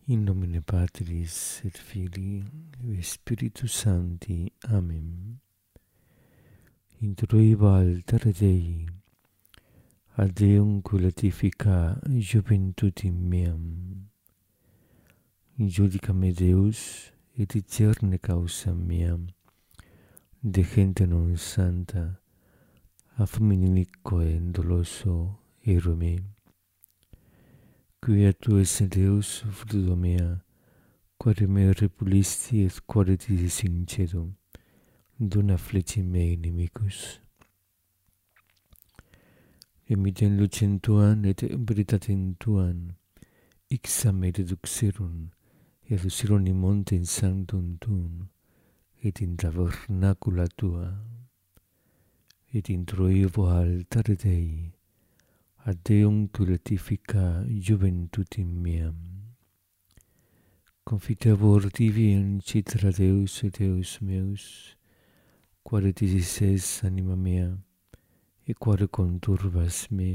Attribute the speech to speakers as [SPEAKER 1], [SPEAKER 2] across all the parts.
[SPEAKER 1] In nomine Patris et Filii et Spiritus Sancti. Amen. Introiva altare Dei, ad Deum culatifica juventutim meam. Judica me Deus, et discerne causa meam, de gente non santa, a femmininique doloso ero me. Quia tu esse Deus, fruto mea, quare me repulisti et quare ti sincerum, dona fleci mei inimicus. Emiten lucem tuam et veritatem tuam, ixam deduxerum, et luciron in montem sanctum tuum, et in tabernacula tua, et introivo altare Dei, ad Deum culatifica juventutim meam. Confitebor tibi in citra Deus et Deus meus, quare tisis es anima mea, et quare conturbas me.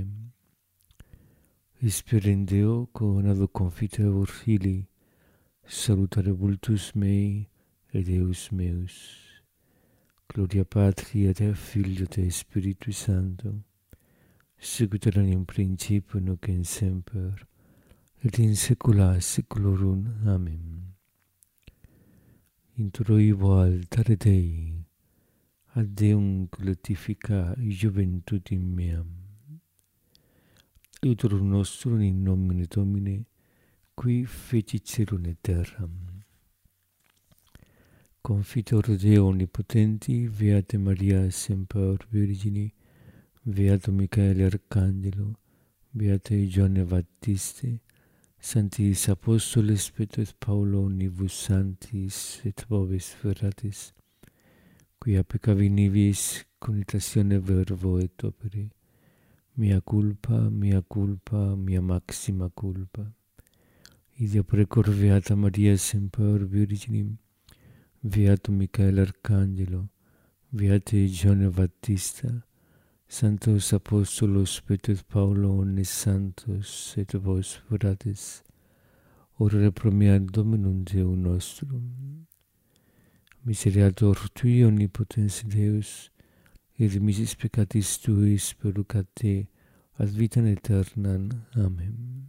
[SPEAKER 1] Speren Deo, conado confitebor Filii, salutare vultus mei et Deus meus. Gloria Patri et Filio et Spiritus Sancto, sicut erat in principio nunc et semper, et in saecula saeculorum. Amen. Introivo altare Dei, ad Deum culatifica juventutim meam. Aiutorium nostrum in nomine Domini, qui fecit caelum et terram. Confitor Deo omnipotenti, Beate Maria semper Virgini, Beato Michael Arcangelo, Beate Ioanne Baptiste, Sanctis Apostoles Petro et Paulo omnibus sanctis et vobis verratis, quia peccavi nibis conitatione verbo et opere, mea culpa, mea maxima culpa. Ideo precor Beata Maria semper Virginim, Beato Michael Arcangelo, Beate Ioanne Baptista, Sanctos Apostolos Petro et Paulo omnes santos et vos fratres, ora pro mea Dominum Deum nostrum. Miseriator Tui omnipotens Deus, et remissis peccatis Tuis perducat te ad vitam aeternam. Amen.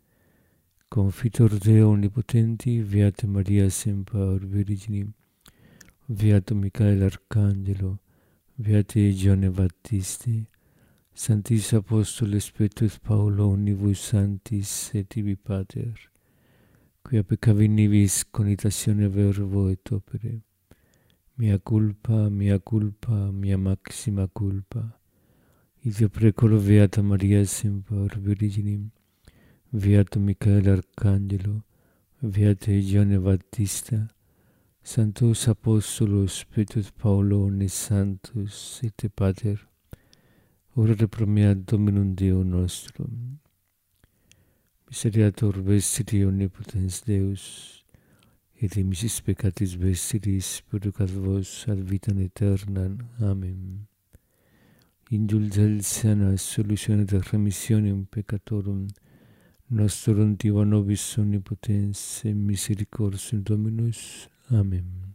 [SPEAKER 1] Confitor Deo omnipotenti, Beate Maria semper Virgini, Beato Michael Arcangelo, Beate Ioanne Baptiste, Sanctis Apostoles Petro et Paulo omnibus sanctis et tibi Pater, quia peccavi nibis conitatione verbo et opere, mea culpa, mea maxima culpa. Ideo precor Beata Maria semper Virginim, Beato Michael Arcangelo, Beate Ioanne Baptista, Sanctos Apostolos Petro et Paulo omnes santos et Pater, ora pro mea Dominum Deum nostrum. Miseriator vestri omnipotens Deus, et remissis peccatis vestris perducat vos ad vitam aeternam. Amen. Indulgentia solutione et remissionem peccatorum nostrum tiva nobis omnipotens et misericordiae Dominus. Amen.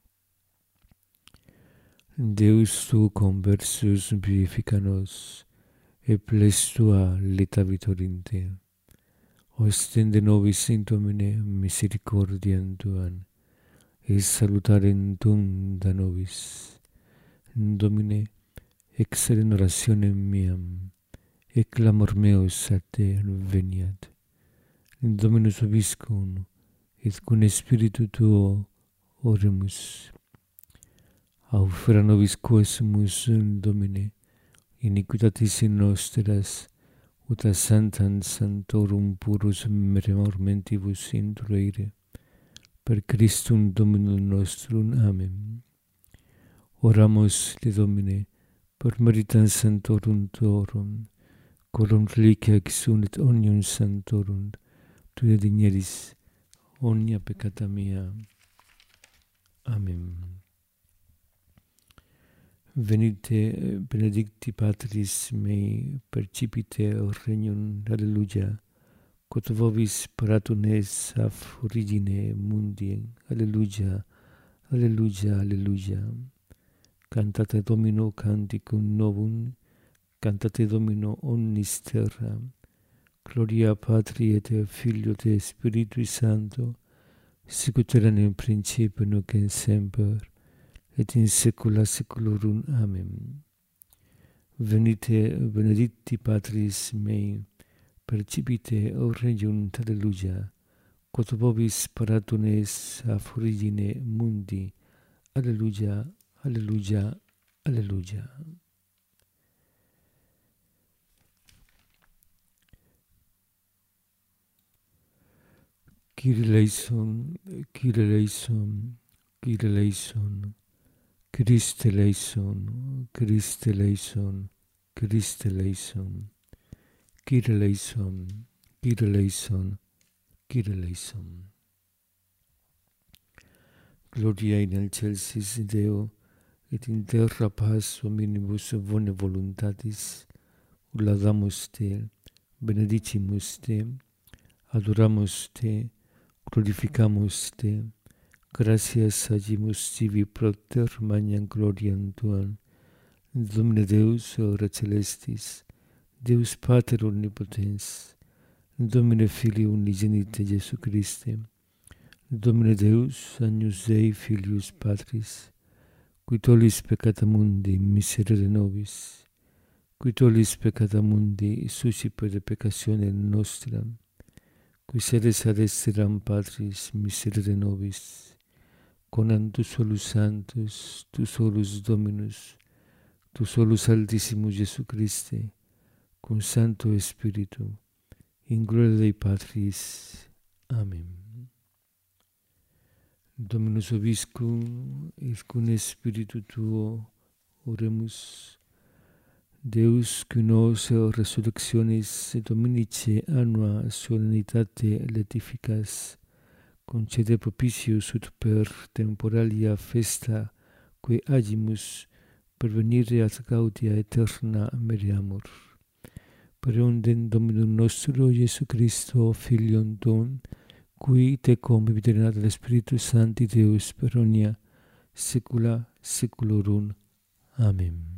[SPEAKER 1] Deus tu conversus vivifica nos, et ples tua leta vitorinte. Ostende nobis in Domine misericordiam tuam, et salutarem tuum da nobis. Domine, excelem orationem meam, et clamor meus a te veniat. Dominus vobiscum, et cum spiritu tuo oremus. Aufera nobis quesumus, Domine, iniquitatis nostras, ut a santam sanctorum purus mentibus introire, per Christum Dominum nostrum. Amen. Oramus te Domine, per meritam sanctorum tuorum, quorum reliquia exunet omnium sanctorum, Tui digneris omnia peccata mea. Amen. Venite benedicti Patris mei, percipite regnum, alleluia, quod vobis paratum es ab origine mundi. Alleluia, alleluia, alleluia. Cantate Domino canticum novum, cantate Domino omnis terra. Gloria Patri et Filio et Spiritui Sancto, sicut erat in principio nunc et semper, et in saecula saeculorum. Amen. Venite benedicti Patris mei, percipite regiunt. Alleluia. Quod vobis paratum es ab origine mundi. Alleluia, alleluia, alleluia. Kyrie eleison, Kyrie eleison, Kyrie eleison, Christe eleison, Christe eleison, Christe eleison, Kyrie eleison, Kyrie eleison, Kyrie eleison. Gloria in excelsis Deo, et in terra paz hominibus bone voluntatis. Laudamus te, benedicimus te, adoramus te, glorificamus te, gratias agimus tibi propter magnam gloriam tuam, Domine Deus ora celestis, Deus Pater omnipotens, Domine Filii unigenite Iesu Christe, Domine Deus, Agnus Dei Filius Patris, qui tollis peccata mundi, miserere nobis, qui tollis peccata mundi, suscipe de peccatione nostra, qui sedes ad esteram Patris, miserere nobis, conam tu solus Sanctus, tu solus Dominus, tu solus Altissimus Iesu Christe, cum Sancto Spiritu, in gloria Dei Patris. Amen. Dominus vobiscum, et cum Spiritu tuo, oremus. Deus, qui nos resurrectionis Dominice annua solennitate laetificas, concede propitius ut per temporalia festa quae agimus pervenire ad gaudia aeterna meriamur. Per ondem Dominum nostro Iesu Christo, Filium tuum, qui tecum vivit ad Spiritus Sancti Deus per omnia saecula saeculorum. Amén.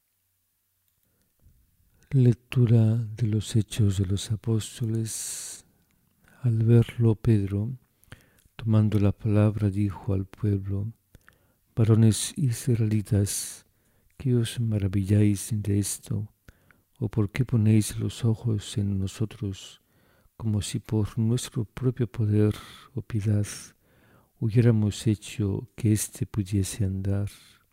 [SPEAKER 1] Lectura de los Hechos de los Apóstoles. Al verlo Pedro, tomando la palabra, dijo al pueblo: varones israelitas, ¿qué os maravilláis de esto? ¿O por qué ponéis los ojos en nosotros, como si por nuestro propio poder o piedad hubiéramos hecho que éste pudiese andar?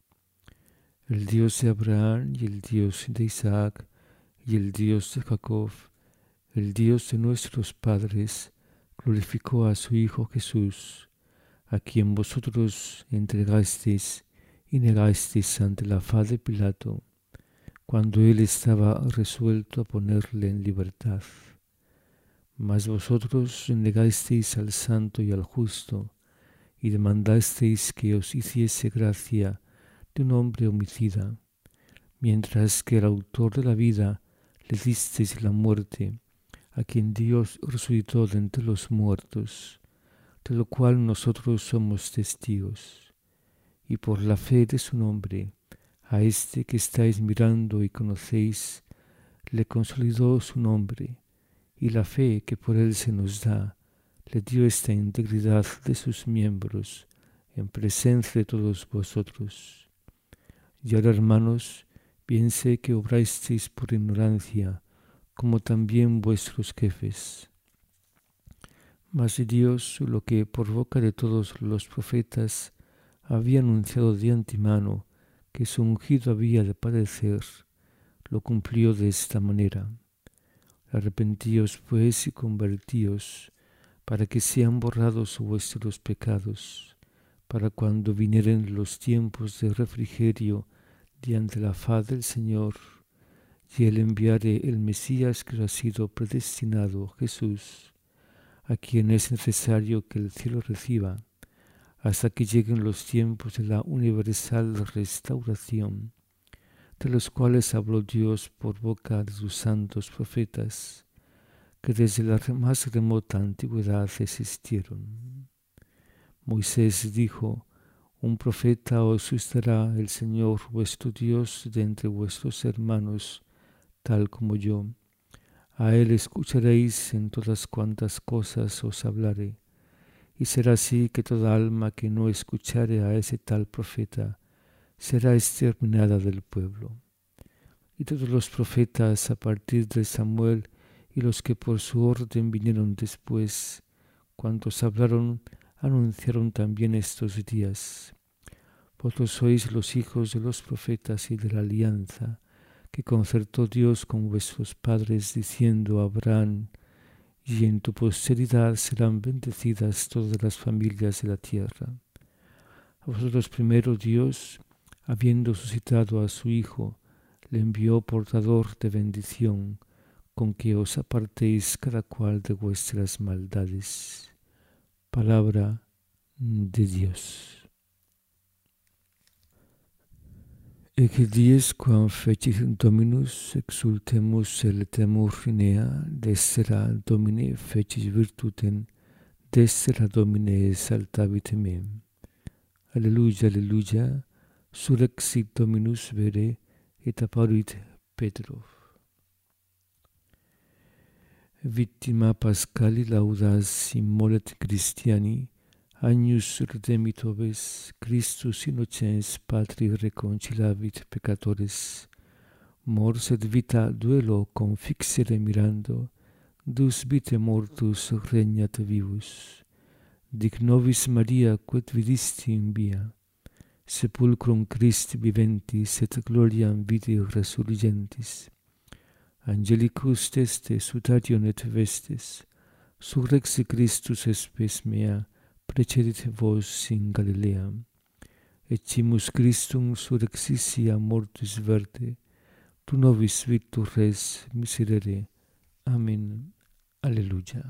[SPEAKER 1] El Dios de Abraham y el Dios de Isaac y el Dios de Jacob, el Dios de nuestros padres, glorificó a su Hijo Jesús, a quien vosotros entregasteis y negasteis ante la faz de Pilato, cuando él estaba resuelto a ponerle en libertad. Mas vosotros negasteis al Santo y al Justo, y demandasteis que os hiciese gracia de un hombre homicida, mientras que el autor de la vida le disteis la muerte, a quien Dios resucitó de entre los muertos, de lo cual nosotros somos testigos. Y por la fe de su nombre, a este que estáis mirando y conocéis, le consolidó su nombre, y la fe que por él se nos da, le dio esta integridad de sus miembros, en presencia de todos vosotros. Y ahora, hermanos, bien sé que obrasteis por ignorancia, como también vuestros jefes. Mas Dios, lo que por boca de todos los profetas había anunciado de antemano que su ungido había de padecer, lo cumplió de esta manera. Arrepentíos pues y convertíos, para que sean borrados vuestros pecados, para cuando vinieren los tiempos de refrigerio diante la faz del Señor, y él enviare el Mesías que ha sido predestinado, Jesús, a quien es necesario que el cielo reciba, hasta que lleguen los tiempos de la universal restauración, de los cuales habló Dios por boca de sus santos profetas, que desde la más remota antigüedad existieron. Moisés dijo: un profeta os suscitará el Señor vuestro Dios de entre vuestros hermanos, tal como yo. A él escucharéis en todas cuantas cosas os hablare. Y será así que toda alma que no escuchare a ese tal profeta será exterminada del pueblo. Y todos los profetas a partir de Samuel y los que por su orden vinieron después, cuantos hablaron, anunciaron también estos días. Vosotros sois los hijos de los profetas y de la alianza que concertó Dios con vuestros padres, diciendo a Abraham: y en tu posteridad serán bendecidas todas las familias de la tierra. A vosotros primero Dios, habiendo suscitado a su Hijo, le envió portador de bendición, con que os apartéis cada cual de vuestras maldades. Palabra de Dios. Ecce dies quam fecit Dominus exultemus temur Rinea, destera Domine fecit virtutem, destera Domine exaltavit me. Alleluia, alleluia, surrexit Dominus vere, et apparuit Petro. Victima Pascali laudas immolet Christiani, agnus redemit oves, Christus innocens Patri reconciliavit peccatores, mors et vita duelo confixere mirando, dus vitae mortus regnat vivus. Dic nobis Maria quod vidisti in via, sepulcrum Christi viventis et gloriam vitae resurgentis. Angelicus teste sutarion et vestes, surrexi Christus espes mea, precedit vos in Galilea. Eccimus Christum surrexissi a mortis verte, tu nobis victor res miserere. Amen. Alleluia.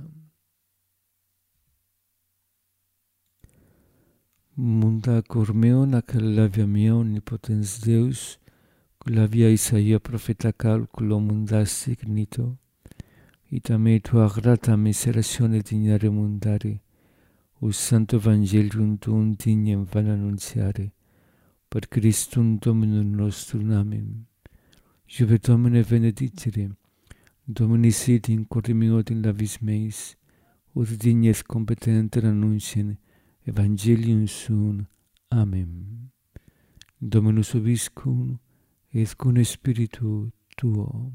[SPEAKER 1] Munda cor meo nacallavia mea omnipotens Deus, Clavia Isaia profeta calculo mundasti ignito, ita me tua grata miseratione dignare mundare, us santo evangelium tuum dignem van annunziare, per Christum Dominum nostrum. Amen. Juve Domine benedicere, Domini sit in corde meo in labis meis, ut dignes competenter annuncien evangelium suum. Amen. Dominus vobiscum, et cum spiritu tuo.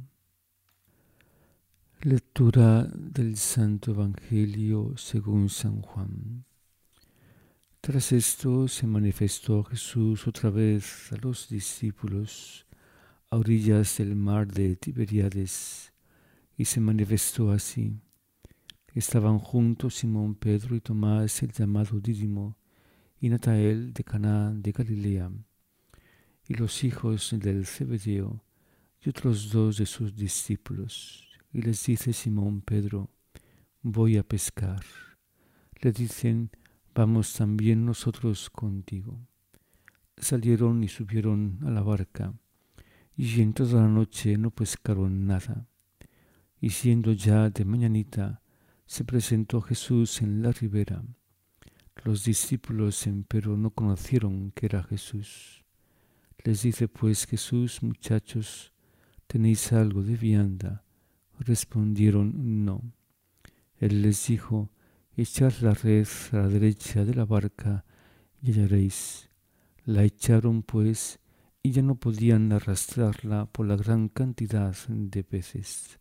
[SPEAKER 1] Lectura del Santo Evangelio según San Juan. Tras esto se manifestó Jesús otra vez a los discípulos a orillas del mar de Tiberíades, y se manifestó así. Estaban juntos Simón Pedro y Tomás el llamado Dídimo, y Natanael de Caná de Galilea, y los hijos del Zebedeo, y otros dos de sus discípulos. Y les dice Simón Pedro: voy a pescar. Le dicen: vamos también nosotros contigo. Salieron y subieron a la barca, y en toda la noche no pescaron nada. Y siendo ya de mañanita, se presentó Jesús en la ribera. Los discípulos empero no conocieron que era Jesús. Les dice pues Jesús: muchachos, ¿tenéis algo de vianda? Respondieron: no. Él les dijo: echad la red a la derecha de la barca y hallaréis. La echaron pues, y ya no podían arrastrarla por la gran cantidad de peces.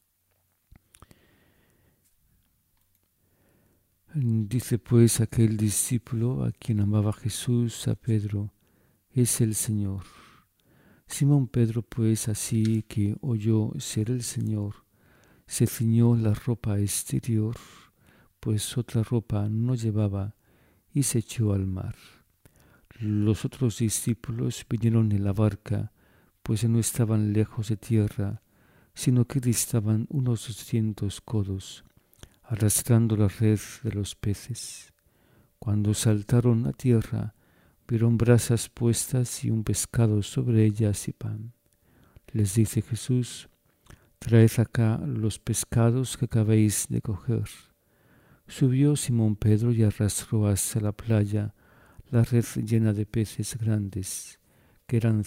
[SPEAKER 1] Dice pues aquel discípulo a quien amaba Jesús a Pedro: es el Señor. Simón Pedro pues, así que oyó ser el Señor, se ciñó la ropa exterior, pues otra ropa no llevaba, y se echó al mar. Los otros discípulos vinieron en la barca, pues no estaban lejos de tierra, sino que distaban unos 200 codos, arrastrando la red de los peces. Cuando saltaron a tierra, vieron brasas puestas y un pescado sobre ellas y pan. Les dice Jesús: traed acá los pescados que acabéis de coger. Subió Simón Pedro y arrastró hacia la playa la red llena de peces grandes, que eran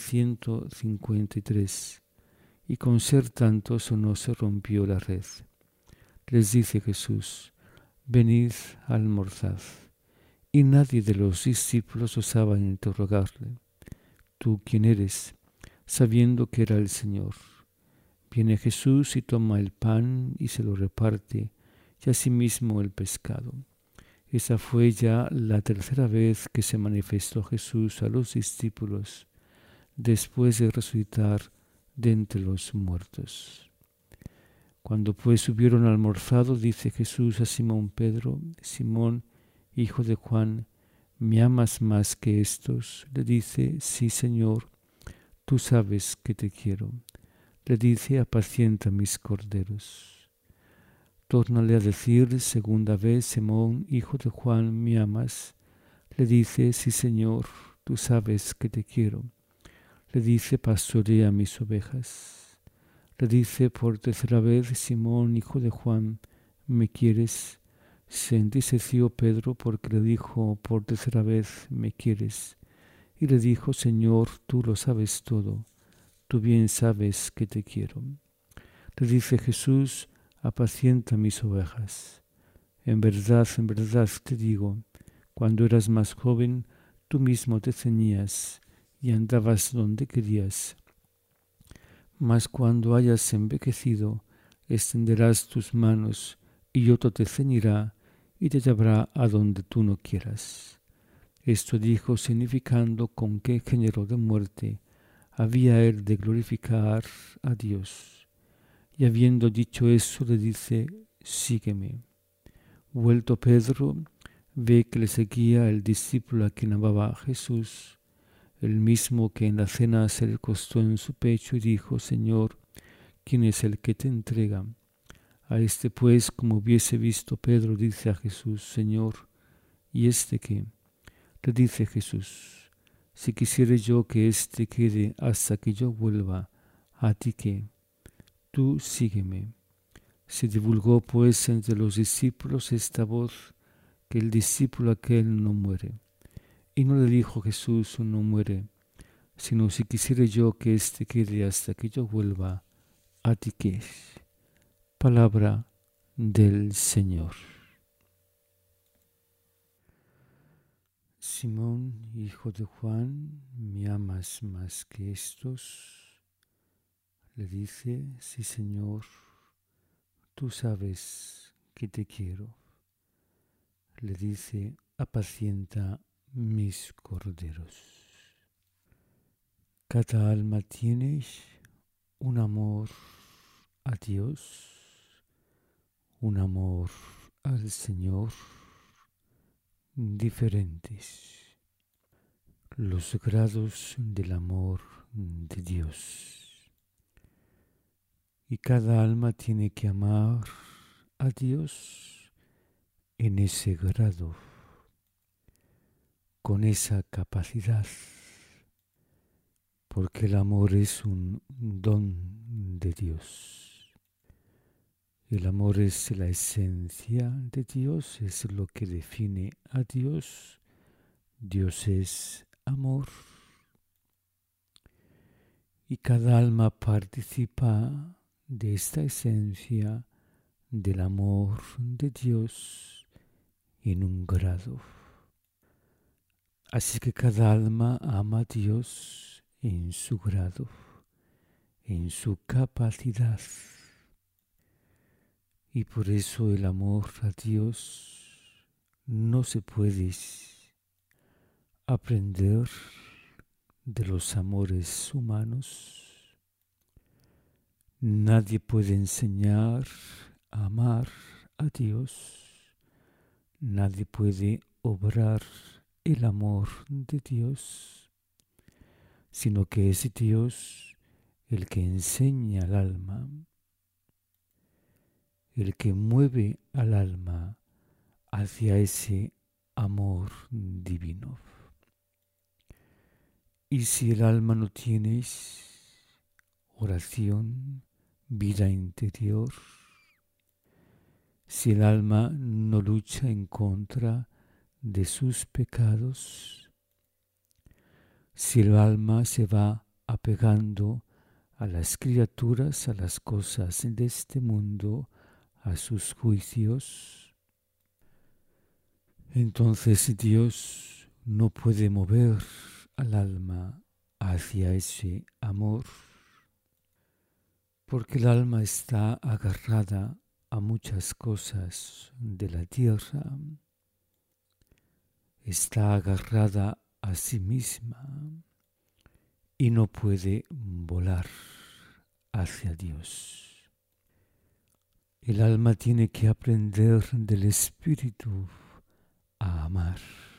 [SPEAKER 1] 153, y con ser tantos no se rompió la red. Les dice Jesús: venid, almorzad. Y nadie de los discípulos osaba interrogarle: ¿tú quién eres?, sabiendo que era el Señor. Viene Jesús y toma el pan y se lo reparte, y asimismo el pescado. Esa fue ya la tercera vez que se manifestó Jesús a los discípulos después de resucitar de entre los muertos. Cuando pues hubieron almorzado, dice Jesús a Simón Pedro: Simón, hijo de Juan, ¿me amas más que estos? Le dice: sí, Señor, tú sabes que te quiero. Le dice: apacienta mis corderos. Tórnale a decir segunda vez: Simón, hijo de Juan, ¿me amas? Le dice: sí, Señor, tú sabes que te quiero. Le dice: pastorea mis ovejas. Le dice por tercera vez: Simón, hijo de Juan, ¿me quieres? Se entristeció Pedro porque le dijo por tercera vez: ¿me quieres? Y le dijo: Señor, tú lo sabes todo, tú bien sabes que te quiero. Le dice Jesús: apacienta mis ovejas. En verdad te digo, cuando eras más joven, tú mismo te ceñías y andabas donde querías. Mas cuando hayas envejecido, extenderás tus manos y otro te ceñirá y te llevará a donde tú no quieras. Esto dijo significando con qué género de muerte había él de glorificar a Dios. Y habiendo dicho eso, le dice: sígueme. Vuelto Pedro, ve que le seguía el discípulo a quien amaba Jesús, el mismo que en la cena se le recostó en su pecho y dijo: Señor, ¿quién es el que te entrega? A este pues, como hubiese visto Pedro, dice a Jesús: Señor, ¿y este qué? Le dice Jesús: si quisiere yo que éste quede hasta que yo vuelva, ¿a ti qué? Tú sígueme. Se divulgó pues entre los discípulos esta voz, que el discípulo aquel no muere. Y no le dijo Jesús: no muere, sino: si quisiere yo que éste quede hasta que yo vuelva, ¿a ti qué? Palabra del Señor. Simón, hijo de Juan, ¿me amas más que estos? Le dice: sí, Señor, tú sabes que te quiero. Le dice: apacienta mis corderos. Cada alma tiene un amor a Dios, un amor al Señor, diferentes. Los grados del amor de Dios. Y cada alma tiene que amar a Dios en ese grado, con esa capacidad, porque el amor es un don de Dios. El amor es la esencia de Dios, es lo que define a Dios. Dios es amor. Y cada alma participa de esta esencia del amor de Dios en un grado. Así que cada alma ama a Dios en su grado, en su capacidad. Y por eso el amor a Dios no se puede aprender de los amores humanos. Nadie puede enseñar a amar a Dios. Nadie puede obrar el amor de Dios, sino que es Dios el que enseña al alma, el que mueve al alma hacia ese amor divino. Y si el alma no tiene oración, vida interior, si el alma no lucha en contra de sus pecados, si el alma se va apegando a las criaturas, a las cosas de este mundo, a sus juicios, entonces Dios no puede mover al alma hacia ese amor, porque el alma está agarrada a muchas cosas de la tierra, está agarrada a sí misma y no puede volar hacia Dios. El alma tiene que aprender del Espíritu a amar,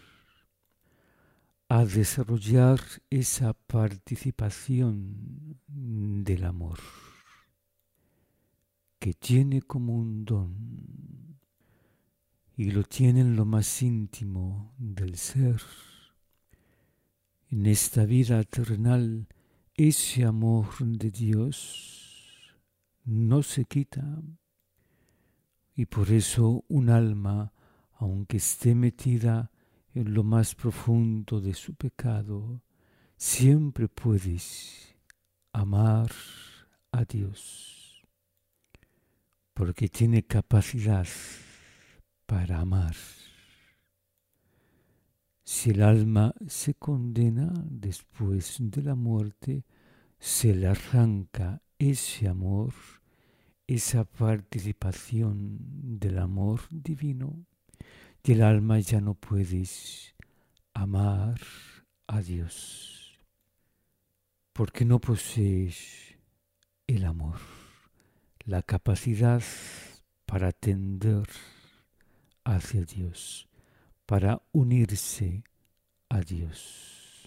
[SPEAKER 1] a desarrollar esa participación del amor que tiene como un don y lo tiene en lo más íntimo del ser. En esta vida terrenal, ese amor de Dios no se quita, y por eso un alma, aunque esté metida en lo más profundo de su pecado, siempre puedes amar a Dios, porque tiene capacidad para amar. Si el alma se condena después de la muerte, se le arranca ese amor, esa participación del amor divino, y el alma ya no puede amar a Dios, porque no posees el amor, la capacidad para tender hacia Dios, para unirse a Dios.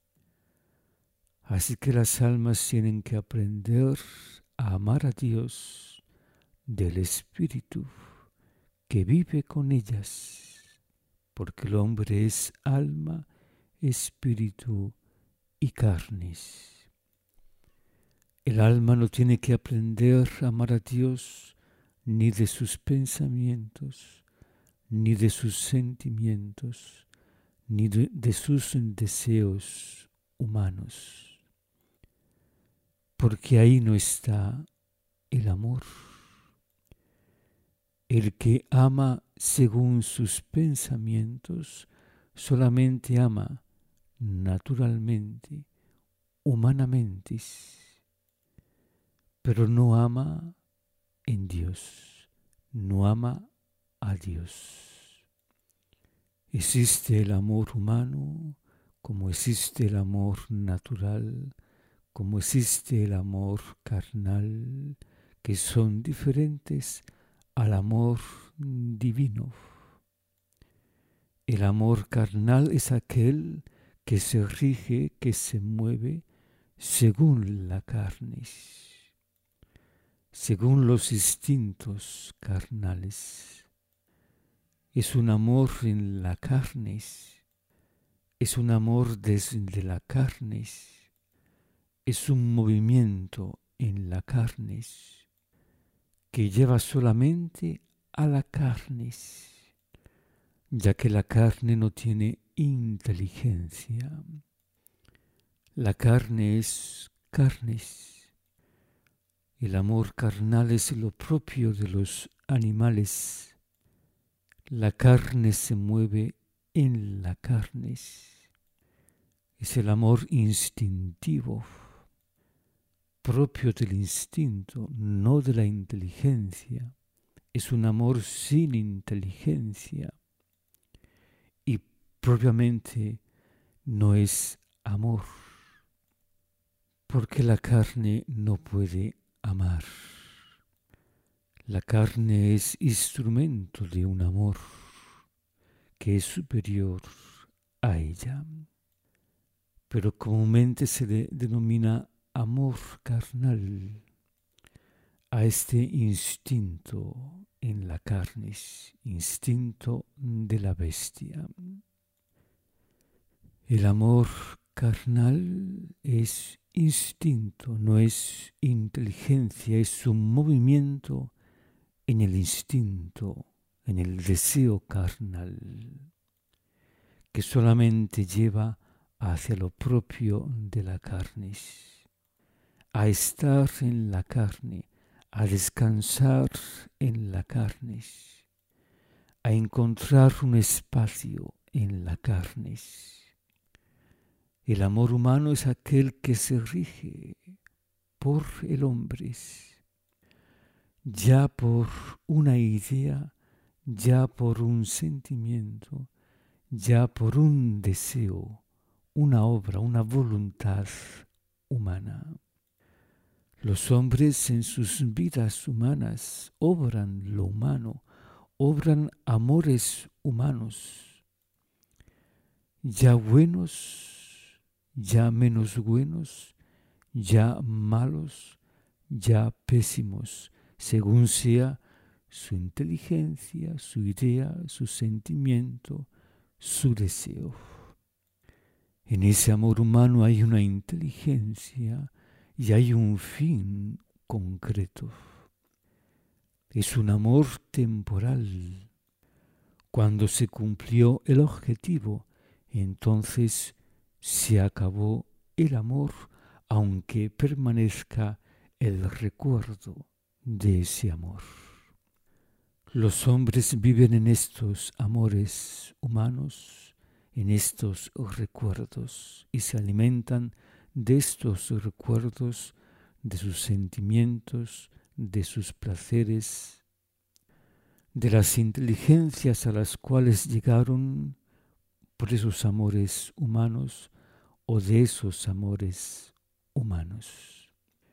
[SPEAKER 1] Así que las almas tienen que aprender a amar a Dios del Espíritu que vive con ellas, porque el hombre es alma, espíritu y carnes. El alma no tiene que aprender a amar a Dios ni de sus pensamientos, ni de sus sentimientos, ni de sus deseos humanos, porque ahí no está el amor. El que ama según sus pensamientos solamente ama naturalmente, humanamente, pero no ama en Dios, no ama a Dios. Existe el amor humano, como existe el amor natural, como existe el amor carnal, que son diferentes al amor divino. El amor carnal es aquel que se rige, que se mueve según la carne, según los instintos carnales. Es un amor en la carne, es un amor desde la carne, es un movimiento en la carne que lleva solamente a la carne, ya que la carne no tiene inteligencia. La carne es carnes. El amor carnal es lo propio de los animales. La carne se mueve en la carne. Es el amor instintivo, propio del instinto, no de la inteligencia. Es un amor sin inteligencia y propiamente no es amor, porque la carne no puede amar. La carne es instrumento de un amor que es superior a ella, pero comúnmente se le denomina amor carnal a este instinto en la carne, instinto de la bestia. El amor carnal es instinto, no es inteligencia, es un movimiento en el instinto, en el deseo carnal, que solamente lleva hacia lo propio de la carne, a estar en la carne, a descansar en la carne, a encontrar un espacio en la carne. El amor humano es aquel que se rige por el hombre, ya por una idea, ya por un sentimiento, ya por un deseo, una obra, una voluntad humana. Los hombres en sus vidas humanas obran lo humano, obran amores humanos, ya buenos, ya menos buenos, ya malos, ya pésimos, según sea su inteligencia, su idea, su sentimiento, su deseo. En ese amor humano hay una inteligencia y hay un fin concreto. Es un amor temporal. Cuando se cumplió el objetivo, entonces se acabó el amor, aunque permanezca el recuerdo de ese amor. Los hombres viven en estos amores humanos, en estos recuerdos, y se alimentan de estos recuerdos, de sus sentimientos, de sus placeres, de las inteligencias a las cuales llegaron por esos amores humanos o de esos amores humanos.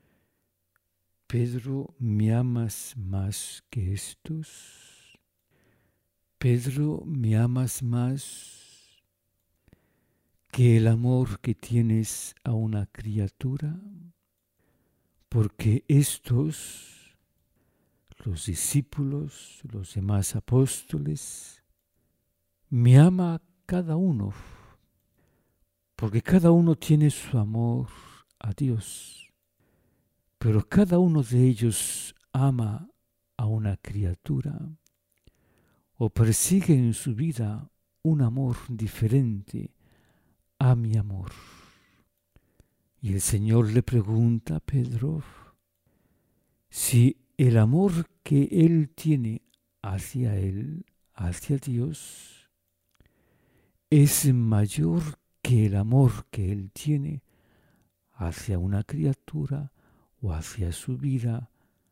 [SPEAKER 1] Pedro, ¿me amas más que estos? Pedro, ¿me amas más que el amor que tienes a una criatura? Porque estos, los discípulos, los demás apóstoles, me ama cada uno, porque cada uno tiene su amor a Dios. Pero cada uno de ellos ama a una criatura o persigue en su vida un amor diferente a mi amor. Y el Señor le pregunta a Pedro si el amor que él tiene hacia él, hacia Dios, es mayor que el amor que él tiene hacia una criatura o hacia su vida,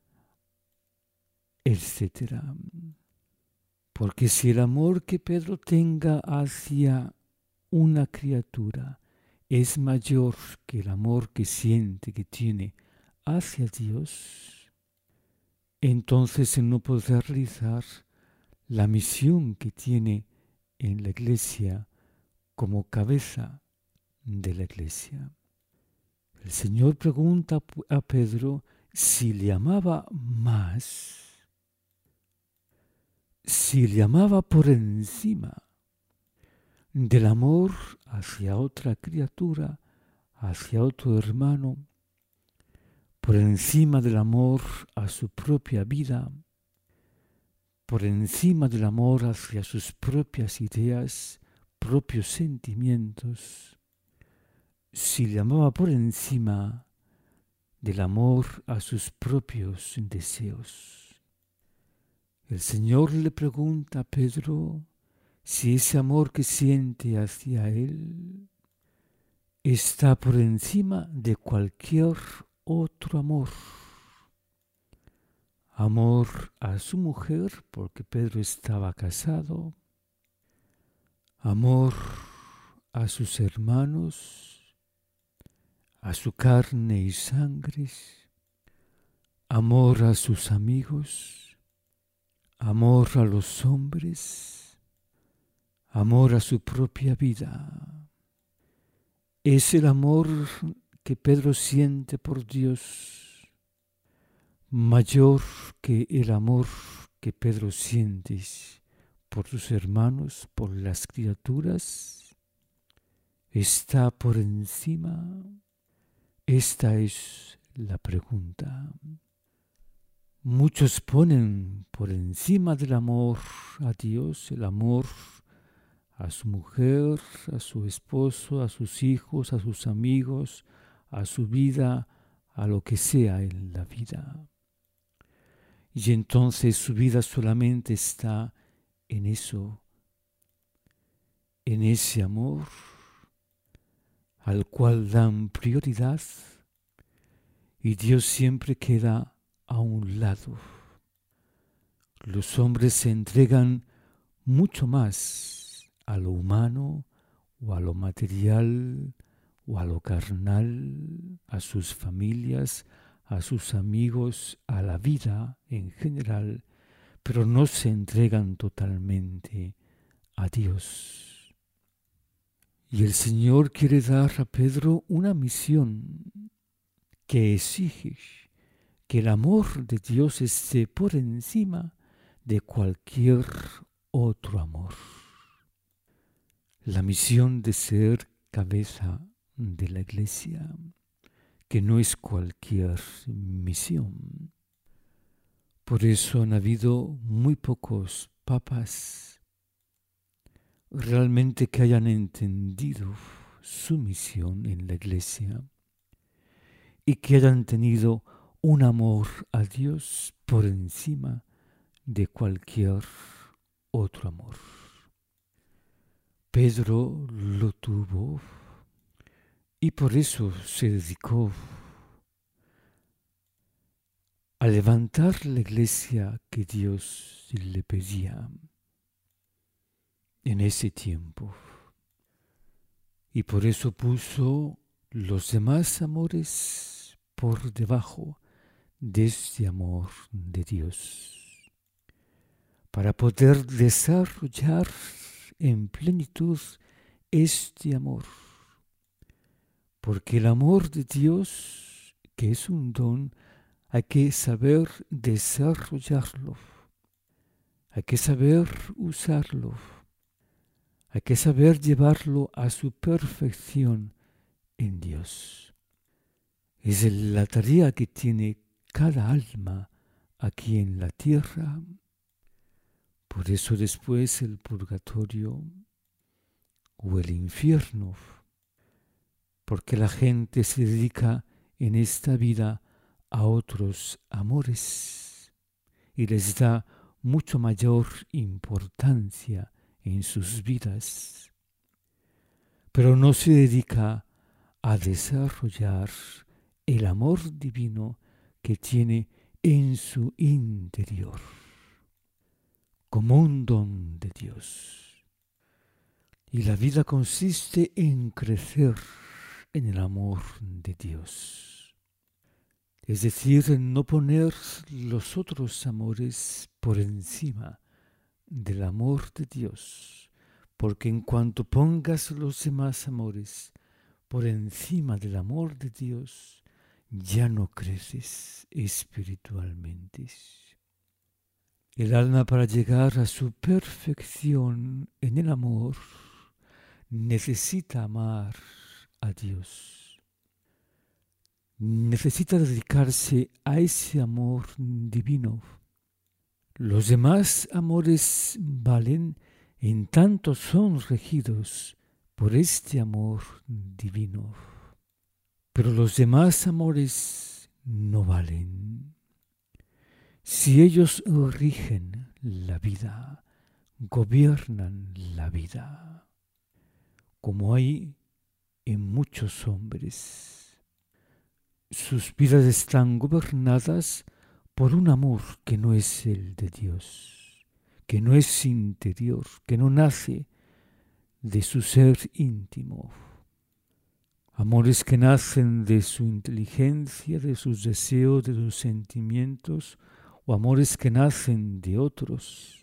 [SPEAKER 1] etc. Porque si el amor que Pedro tenga hacia una criatura es mayor que el amor que siente, que tiene hacia Dios, entonces él no podrá realizar la misión que tiene en la iglesia como cabeza de la iglesia. El Señor pregunta a Pedro si le amaba más, si le amaba por encima del amor hacia otra criatura, hacia otro hermano, por encima del amor a su propia vida, por encima del amor hacia sus propias ideas, propios sentimientos, si le amaba por encima del amor a sus propios deseos. El Señor le pregunta a Pedro si ese amor que siente hacia él está por encima de cualquier otro amor. Amor a su mujer, porque Pedro estaba casado. Amor a sus hermanos, a su carne y sangre. Amor a sus amigos. Amor a los hombres. Amor a su propia vida. Es el amor que Pedro siente por Dios mayor que el amor que Pedro siente por sus hermanos, por las criaturas. está por encima? Esta es la pregunta. Muchos ponen por encima del amor a Dios el amor a su mujer, a su esposo, a sus hijos, a sus amigos, a su vida, a lo que sea en la vida. Y entonces su vida solamente está en eso, en ese amor al cual dan prioridad, y Dios siempre queda a un lado. Los hombres se entregan mucho más a lo humano o a lo material o a lo carnal, a sus familias, a sus amigos, a la vida en general, pero no se entregan totalmente a Dios. Y el Señor quiere dar a Pedro una misión que exige que el amor de Dios esté por encima de cualquier otro amor. La misión de ser cabeza de la Iglesia, que no es cualquier misión. Por eso han habido muy pocos papas realmente que hayan entendido su misión en la Iglesia y que hayan tenido un amor a Dios por encima de cualquier otro amor. Pedro lo tuvo y por eso se dedicó a levantar la iglesia que Dios le pedía en ese tiempo. Y por eso puso los demás amores por debajo de este amor de Dios, para poder desarrollar en plenitud este amor. Porque el amor de Dios, que es un don, hay que saber desarrollarlo, hay que saber usarlo, hay que saber llevarlo a su perfección en Dios. Es la tarea que tiene cada alma aquí en la tierra. Por eso después el purgatorio o el infierno, porque la gente se dedica en esta vida a otros amores y les da mucho mayor importancia en sus vidas, pero no se dedica a desarrollar el amor divino que tiene en su interior, como un don de Dios. Y la vida consiste en crecer en el amor de Dios. Es decir, en no poner los otros amores por encima del amor de Dios, porque en cuanto pongas los demás amores por encima del amor de Dios, ya no creces espiritualmente. El alma, para llegar a su perfección en el amor, necesita amar a Dios. Necesita dedicarse a ese amor divino. Los demás amores valen en tanto son regidos por este amor divino. Pero los demás amores no valen. Si ellos rigen la vida, gobiernan la vida, como hay en muchos hombres, sus vidas están gobernadas por un amor que no es el de Dios, que no es interior, que no nace de su ser íntimo. Amores que nacen de su inteligencia, de sus deseos, de sus sentimientos, o amores que nacen de otros,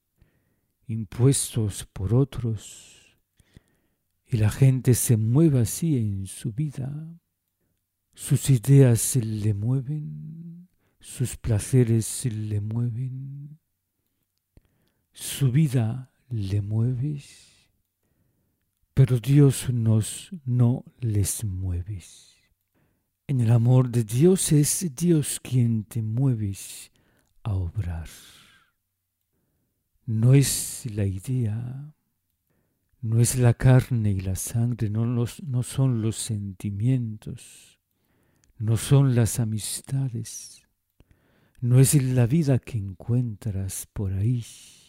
[SPEAKER 1] impuestos por otros, y la gente se mueve así en su vida. Sus ideas se le mueven, sus placeres se le mueven, su vida le mueve, pero Dios no les mueve. En el amor de Dios es Dios quien te mueve a obrar. No es la idea, no es la carne y la sangre, no son los sentimientos, no son las amistades, no es la vida que encuentras por ahí.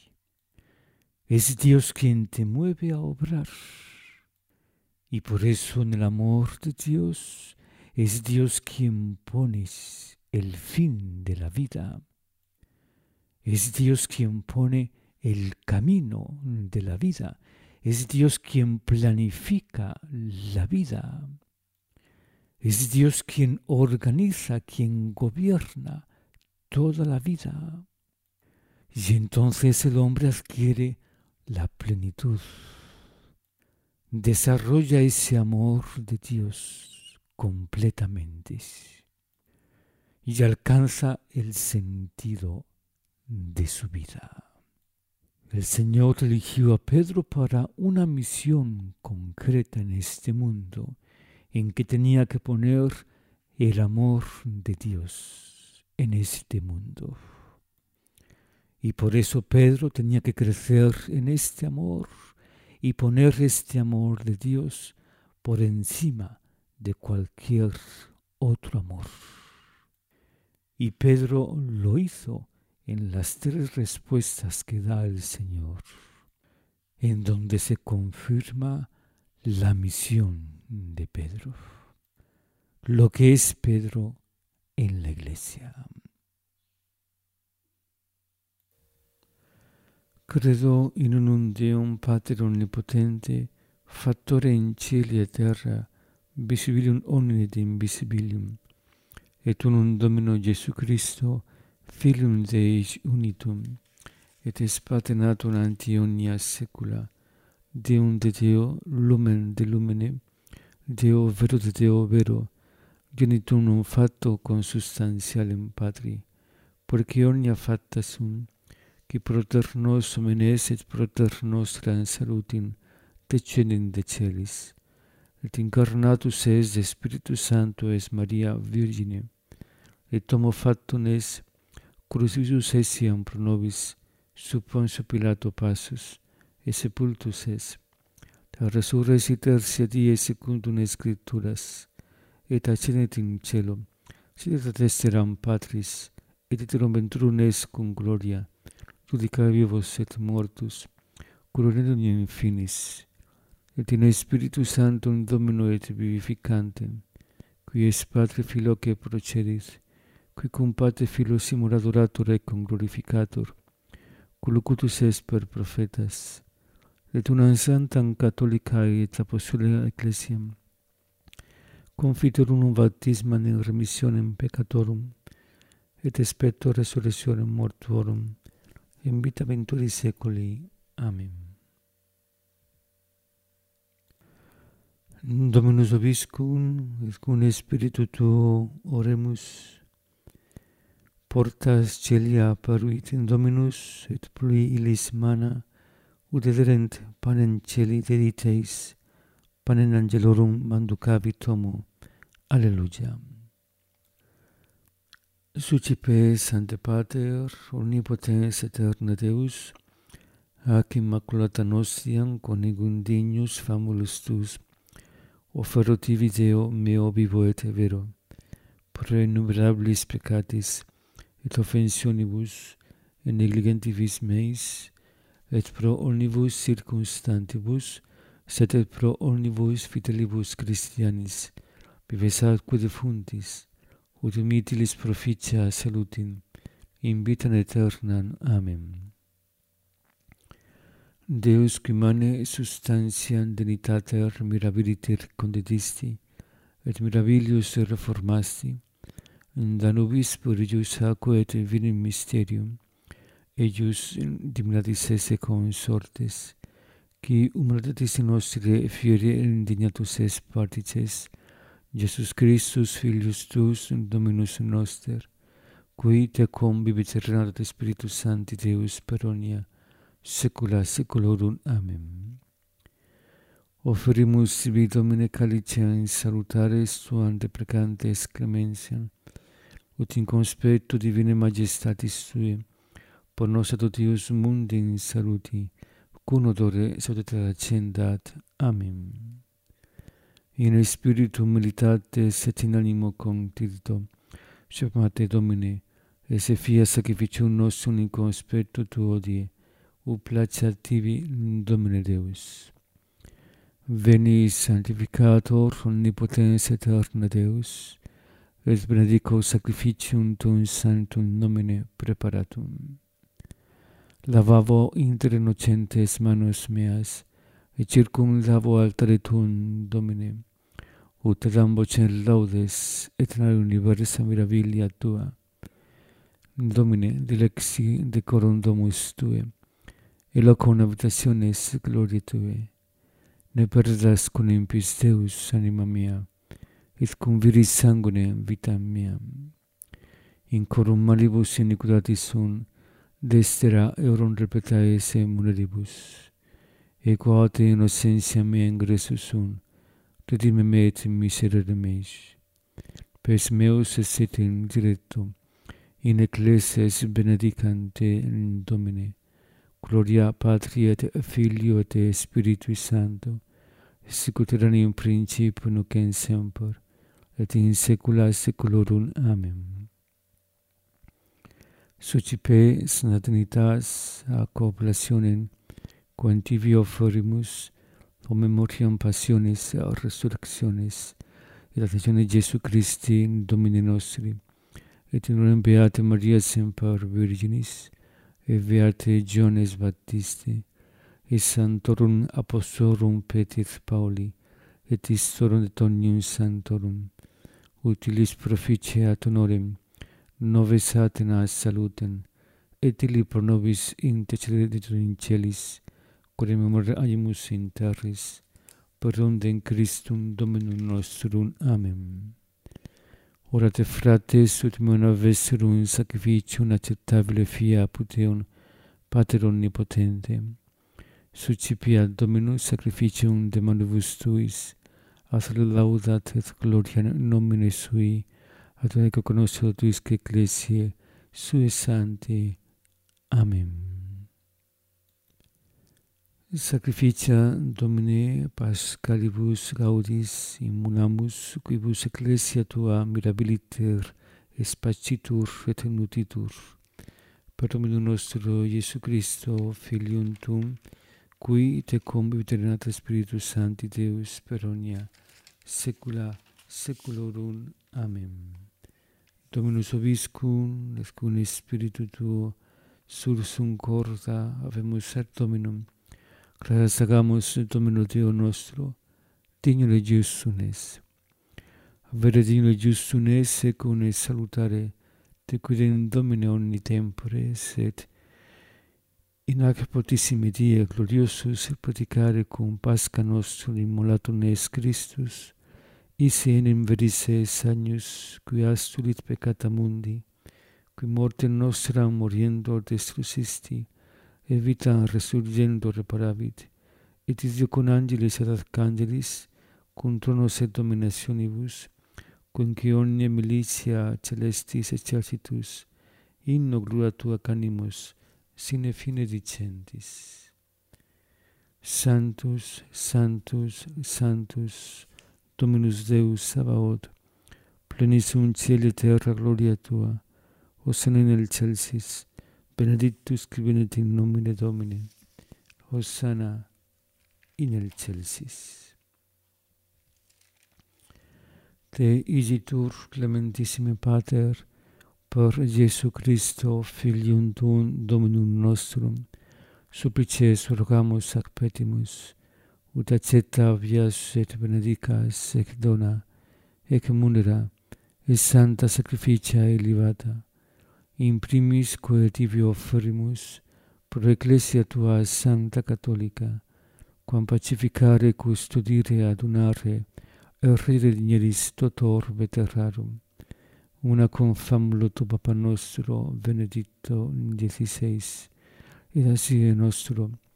[SPEAKER 1] Es Dios quien te mueve a obrar. Y por eso en el amor de Dios es Dios quien pone el fin de la vida. Es Dios quien pone el camino de la vida. Es Dios quien planifica la vida. Es Dios quien organiza, quien gobierna toda la vida. Y entonces el hombre adquiere la plenitud. Desarrolla ese amor de Dios completamente y alcanza el sentido de su vida. El Señor eligió a Pedro para una misión concreta en este mundo, en que tenía que poner el amor de Dios en este mundo. Y por eso Pedro tenía que crecer en este amor y poner este amor de Dios por encima de cualquier otro amor. Y Pedro lo hizo en las 3 respuestas que da el Señor, en donde se confirma la misión de Pedro, lo que es Pedro en la iglesia. Credo in unum Deum Pater Omnipotente, Fattore in cieli et terra, visibilium omni de invisibilium, et unum Domino Iesu Christo, Filium Dei unitum, et es Pater natum ante omnia saecula, Deum de Deo, lumen de lumine, Deo vero de Deo vero, genitum non facto consubstantialem Patri, porque omnia facta sunt, qui proter nos homines et proter nostra in salutim descendent de celis, et incarnatus es de Spiritus Sancto es Maria Virgine, et homo factum es crucifisus essiam pro nobis sub Pontio Pilato passus, et sepultus es, et resurrexit tertia die secundum Scripturas, et ascendit in caelum, sit ad dexteram Patris, et iterum venturum est cum gloria, judica vivos et mortus, currendum in finis, et in Spiritus Sanctum Domino et vivificantem, qui es Patre Filoque procedit, qui cum Patre Filo simul adorator et cum glorificator, qui locutus est per prophetas, et unam sanctam catholicae et apostolicae ecclesiam, confitur unum baptismam in remissionem peccatorum, et expecto resurrectionem mortuorum, in vita venturi saeculi. Amen. Dominus vobiscum, et cum spiritu tuo oremus, portas celia paruit in Dominus, et plui illis mana, ut ederent panem celi dediteis, panem angelorum manducavit homo. Alleluia. Sucipe Sancte Pater, omnipotens aeterna Deus, ac immaculata nostiam conegum dignus famulus tuus, offerotivi Deo meo vivo et vero, pro innumerabilis peccatis et offensionibus et negligentibus meis, et pro omnibus circumstantibus, sed et pro omnibus fidelibus Christianis, vives atque defuntis, ut umitilis proficia salutim, in vitam aeternam. Amen. Deus qui mane substantiam dignitater mirabiliter condedisti, et mirabilius reformasti, da nobis purigius aquae et vinum mysterium, eius dignatis esse consortes, qui humilitatis nostri fieri indignatus es partices, Jesus Christus, Filius tuus, Dominus noster, qui tecum vivit regnat Spiritus Sancti Deus per omnia saecula saeculorum. Amen. Offerimus sibi Domine calicia in salutaris tuam deprecantes clementia, ut in conspectu divine majestatis Tui, por nos adutius mundi in saluti, cum odore salutate accendat. Amen. In spiritu militates et in animo contirito, Shemate Domine, esse fia sacrificium nostrum in conspectu Tuo die, ut placeat tibi Domine Deus. Veni sanctificator omnipotens aeterna Deus, et benedico sacrificium Tuum sanctum nomine preparatum. Lavavo inter innocentes manos meas, et circumlavo altare Tuum, Domine, ut dam vocem laudes et nare universa mirabilia Tua. Domine, dilexi decorum domus Tue, et locum habitationes gloriae Tuae. Ne perdas con impis Deus anima mea, et cum viris sanguine vita mea. In corum malibus iniquitatis sunt, destera eurum repetae se muneribus. Equo te innocentia mea ingressus sunt, redime me et miserere meis. Pes meus esset in diretto, in ecclesias benedicante in Domine, gloria Patri et Filio et Spiritui Sancto, sicut erat in principio nunc et semper, et in saecula saeculorum. Amen. Socipe Sancta Trinitas ac oblationem, quam tibi offerimus, o memoriam passionis et resurrectionis, et ascensione Jesu Christi, Domine nostri, et in honorem Beate Maria semper Virginis, et Beate Johannes Baptisti, et Sanctorum Apostolorum Petri Pauli, et istorum et omnium sanctorum, utilis proficiat honorem, nobis Atenas salutem, et illi pro nobis intercedit in celis, quod memor agimus in terris, per ondem Christum Dominum nostrum. Amen. Orate frates, ut mona vesserum sacrificium acceptabile fiaput eum, Pater omnipotente. Sucipiat Dominus sacrificium de manibus Tuis, as laudat et gloria nomine Sui, ad unico conoscere Tuisque ecclesiae Sui Sancti. Amen. Sacrificia Domine Pascalibus gaudis immunamus, quibus ecclesia Tua mirabiliter espacitur et nutitur. Per Dominum nostro Iesu Christo, Filium Tuum, qui tecum vitarinat Spiritus Sancti Deus per omnia saecula saeculorum. Amen. Dominus vobiscum, et cum Spiritu Tuo, sursum corda habemus ad Dominum, claras agamus Domino Deo nostro, dignole justum es. Vere dignole justum es, cum es salutare, te quidem Domine omni tempore, sed in hac potissime die gloriosus praticare cum Pascha nostrum immolatum es Christus, isse enim veris es agnus, qui astulit peccata mundi, qui mortem nostram moriendo destrusisti, et vita resurgendo reparavit, et Dio con angelis et archangelis, cum tronos et dominationibus, quinque omnia militia celestis exercitus, inno gloria Tua canimus, sine fine dicentis. Sanctus, Sanctus, Sanctus, Dominus Deus Sabaoth, plenissum cieli et terra gloria Tua, Hosanna in excelsis, benedictus qui venit in nomine Domini, Hosanna in excelsis. Te igitur, clementissime Pater, per Iesu Christo, Filium Tuum, Dominum nostrum, supplices rogamus ac petimus, ut accetta vias et benedicas, ec dona, ec munera, et santa sacrificia elevata, in primis quae tibi offerimus, pro ecclesia Tua Sancta Catholica, quam pacificare, custodire, adunare, et redire digneris totor veterarum, una cum famulo Tu Papa nostro Benedicto XVI, et asie nostro,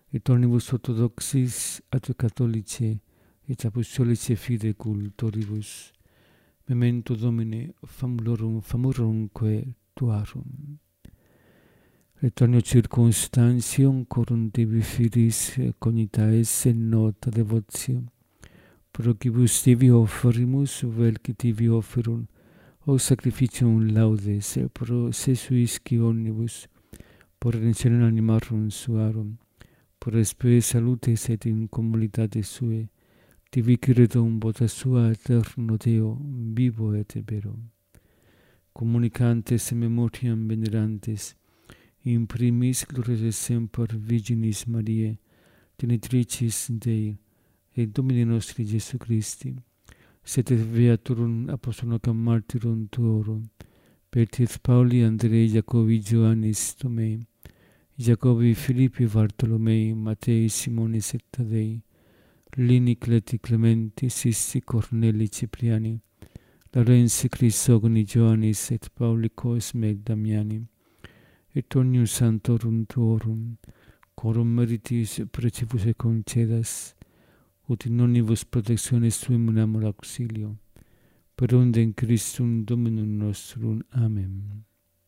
[SPEAKER 1] et omnibus orthodoxis et catholici et apostolici fide cultoribus, memento Domine famurumque tuarum. Et ogni circunstantium corum tibi firis cognitaes in nota devotio, pro quibus tibi offerimus, vel qui tibi offerum, o sacrificium laudes, pro se suisci omnibus, por redemptionem animarum suarum, por spe salutes et in communitate sue, tibi credo vota sua eterno Deo, vivo et vero. Communicantes memoriam venerantes, in primis gloriae semper Virginis Mariae, genitricis Dei, et Domini nostri Iesu Christi, sed et beaturum apostolum martyrum tuorum, Petrus Pauli, Andrei, Jacobi, Ioannis, Tomei, Jacobi, Filippi, Bartolomei, Mattei, Simonis et Tadei, Lini, Cleti, Clementi, Sisti, Corneli, Cipriani, Larensi, Crisogoni, Ioannis et Pauli, Cosme et Damiani, et omnium santorum tuorum, corum meritis precibus et concedas, ut in omnibus protectiones tuum amor auxilio, per unde in Christum Dominum nostrum. Amen.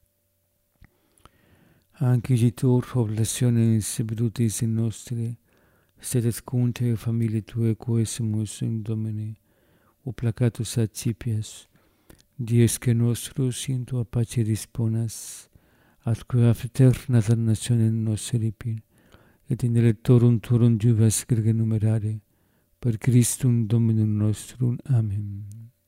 [SPEAKER 1] Ancipitur oblationes virtutis in nostre, sed et cunte familiae Tuae coesimus in Domine, o placatus accipias, diesque nostros in Tua pace disponas, atque a fraterna damnatione nos eripir, et in electorum tuorum juvas grege numerare, per Christum Dominum nostrum. Amen.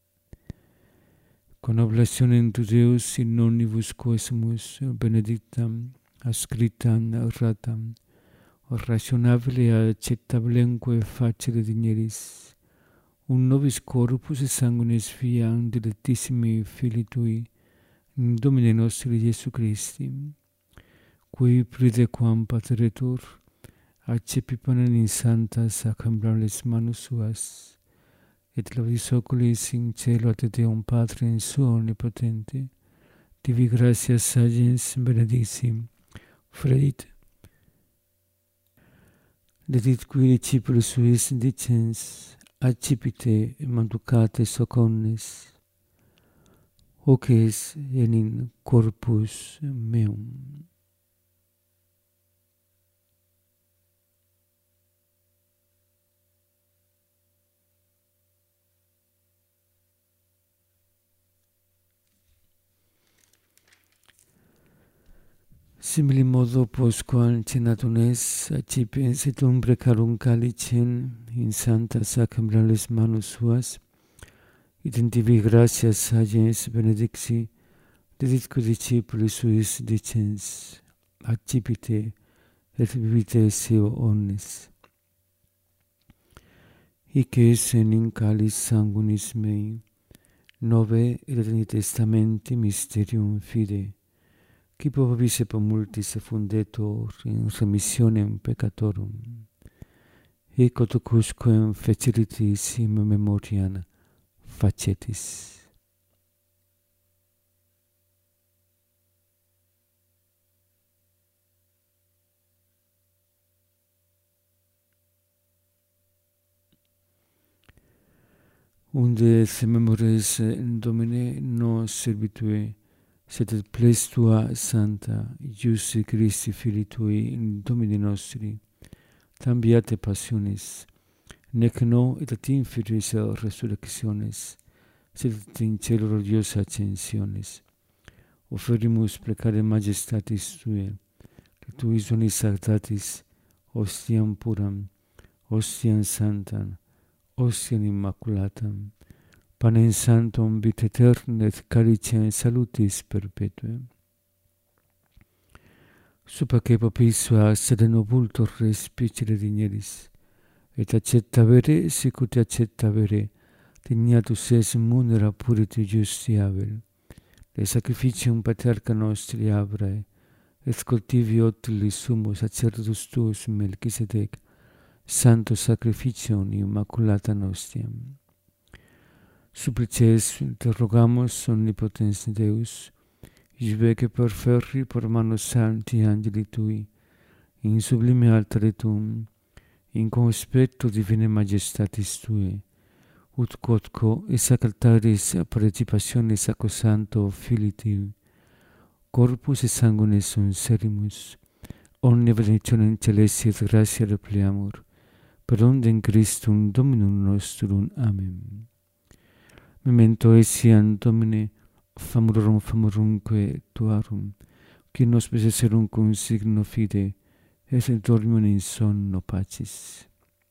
[SPEAKER 1] Con oblationem tu Deus in omnibus coesimus benedictam, ascriptam, ratam, rationabile acceptablenque facere digneris, un nobis corpus et sanguinis fiam dilectissimi Filii Tui, in Domine nostri Iesu Christi, qui pridequam pateretur, accepi panem in sanctas sacramentales manus suas, et laudis oculis in cielo ad Deum Patrem Suo omnipotente, tibi gratias agens benedicim, freit, dedit qui discipulos suis dicens, accipite manducate soconnes, hoc es in corpus meum. Simili modo postquam cenatum es, accipiens et umbrecarum calicem in sanctas sacramentales manus suas, et in tibi gratias agens benedicti, deditque discipulis suis dicens, accipite et bibite seo omnes. Hic es in calis sanguinis mei, nove et in testamenti mysterium fide, qui popis et multis fundetur in remissionem peccatorum, hic totusquam feceritis in memoriam facetis. Unde se memores Domine nos servitue, sed et ples Tua Santa, Iusi Christi Filii Tui, in Domini nostri, tam beate passionis, nec no et ad inferis resurrectiones, sed et in cielo gloriosa ascensiones. Offerimus precare majestatis Tue, que Tui sonis sanctatis, ostiam puram, ostiam santam, ostiam immaculatam, panem sanctum vita aeterna et calicem salutis perpetuae. Supaque popis sua sereno vultor respicere digneris, et acceptabere sicut acceptabere dignatus es munera puritu justi Abel, de sacrificium paterca nostri Abrae, et cultivi otilis sumus sacerdotus tuus Melchisedec, santo sacrificium immaculata nostiam. Supplices te rogamus omnipotens Deus, iuvece perferri per mano sancti angeli Tui, in sublime altare tuum, in conspecto divine majestatis Tue, ut quodco et sacraltaris participationis sacrosancto Filii Tui, corpus et sanguine sunt serimus, omnia benedictionem celesti et gratia repleamur, per ondem Christum Dominum nostrum. Amen. Memento etiam Domine, famurumque Tuarum, qui nos possesserum cum signo fide, et dormium in sonno pacis.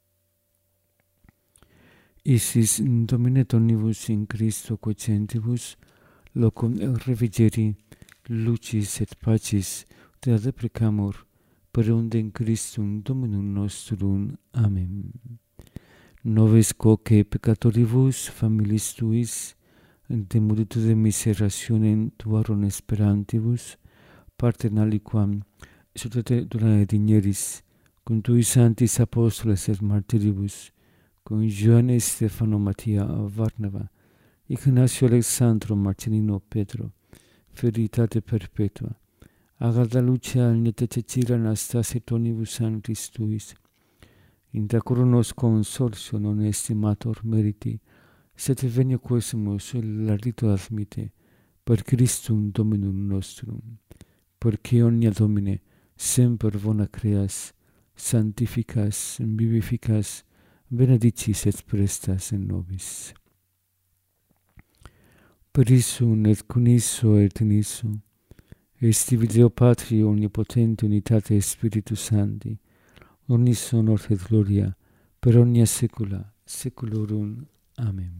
[SPEAKER 1] Isis Domine donibus in Christo quocentibus, locum revigeri, lucis et pacis, te deprecamur, per ondem Christum Dominum nostrum. Amen. Noves quoque peccatoribus familis Tuis, de multitude miserationem Tuarum esperantibus, partem aliquam sutate durante digneris, cum Tui sanctis apostoles et martyribus, cum Ioanne Stefano Mattia Varnava, Ignacio Alexandro Martinino Pedro, Veritate perpetua, Agatha Lucia Agneta Cecilia Anastasia tonibus sanctis Tuis, intra coronos consortio non estimator meriti, sed venia quesumus lardito admite, per Christum Dominum nostrum, perque omnia Domine semper bona creas, sanctificas, vivificas, benedicis et prestas in nobis. Per issum et con isso et in issum, est Deo Patri omnipotente unitate Spiritus Sancti, omnis honor et gloria, per omnia saecula saeculorum. Amen.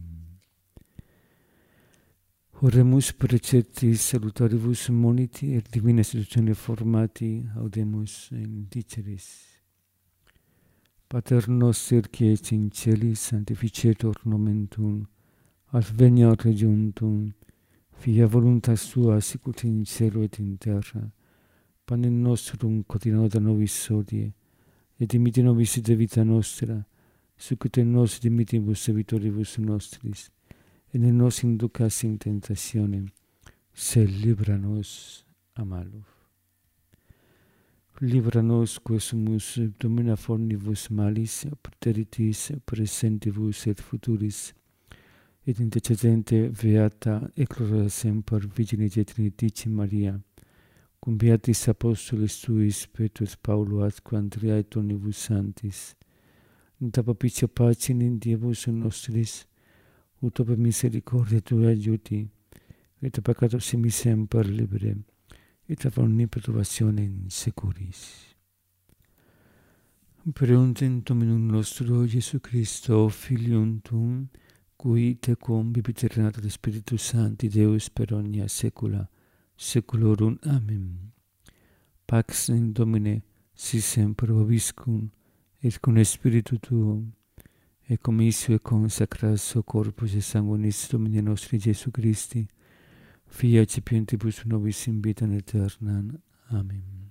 [SPEAKER 1] Oremus preceptis salutaribus moniti et divina istitutione formati audemus indiceris. Pater noster qui es in celis, sanctificetur nomen Tuum, adveniat regnum Tuum, fia voluntas Tua sicut in cielo et in terra. Panem nostrum quotidianum da nobis hodie, et dimitte nobis de vita nostra, sicut nos dimittimus debitoribus nostris, et ne nos inducas in tentationem, sed libera nos a malo. Libera nos quesumus Domina fornibus malis, praeteritis presentibus et futuris, et intercedente beata eclora semper Virginis et Trinifici Maria, cum beatis apostolis Tuis Petrus Paulo atque Andrea et omnibus sanctis, da propitia pacem in Diebus nostris, ut per misericordia Tua aiuti, et peccatos semper libere, et ab omni perturbationem securis. Per ondem Dominum nostro Iesu Christo, Filium Tuum, cui tecum vivit regnat Spiritus Sancti Deus per omnia saecula saeculorum. Amen. Pax in Domine si semper vobiscum, et cum Spiritu Tuum, et cum issue consacratio corpus et sanguinis Domini nostri Iesu Christi, Fia excipientibus nobis in vitam aeternam. Amen.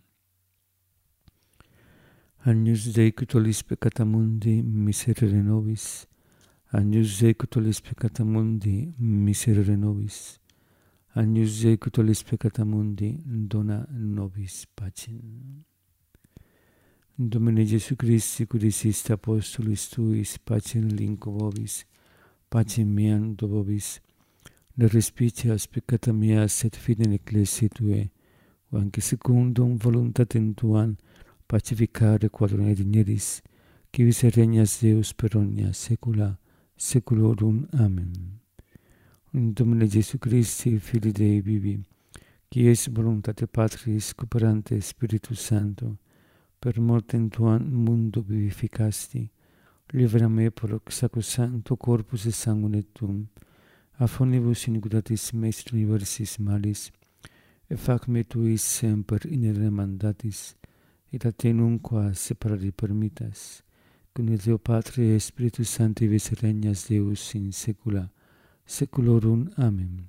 [SPEAKER 1] Agnus Dei qui tollis peccata mundi, miserere nobis. Agnus Dei qui tollis peccata mundi, miserere nobis. Agnus Dei qui tollis peccata mundi, dona nobis pacem. Domine Iesu Christi, qui diciste apostolis Tuis, pacem linco vobis, pacem meam do vobis, ne respicias peccata meas et fidem ecclesiae Tuae, o anche secundum voluntatem Tuam pacificare quadrum digneris, qui vis regnas Deus per omnia saecula saeculorum. Amen. Domine Iesu Christi, Filii Dei vivi, qui es voluntate Patris cooperante Spiritus Sancto, per mortem Tuam mundo vivificasti, libera me per sacrosancto corpus et sanguine Tuum, a fonibus iniquitatis meis universis malis, et fac me Tuis semper inere mandatis, et a te nunquam separare permittas, cum Deo Patri et Spiritus Sancti vis regnas Deus in saecula saeculorum. Amen.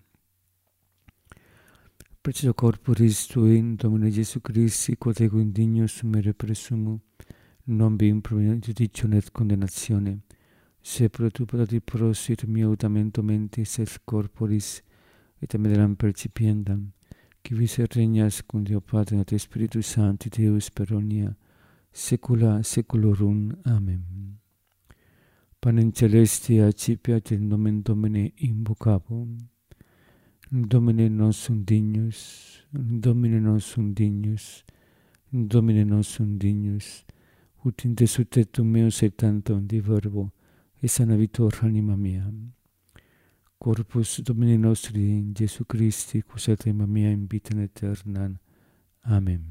[SPEAKER 1] Precisa corporis Tui, Domine Iesu Christi, quod ego indignus mere presumo, non vi improveniat judicium et condemnatione, se pro tu potati prosit mio utamento mentis et corporis, et amederam percipiendam, qui vis regnas cum Deo Patri et Spiritus Sancti Deus per omnia saecula saeculorum. Amen. Panem celestia accipiat in nomen Domini invocavum. Domine nostrum dignus, Domine nostrum dignus, Domine nostrum dignus, ut in te sutetum meus et tantum di verbo, et sanavitor anima mea. Corpus Domini nostri, Jesu Christi, quos et anima mea in vitam aeternam. Amen.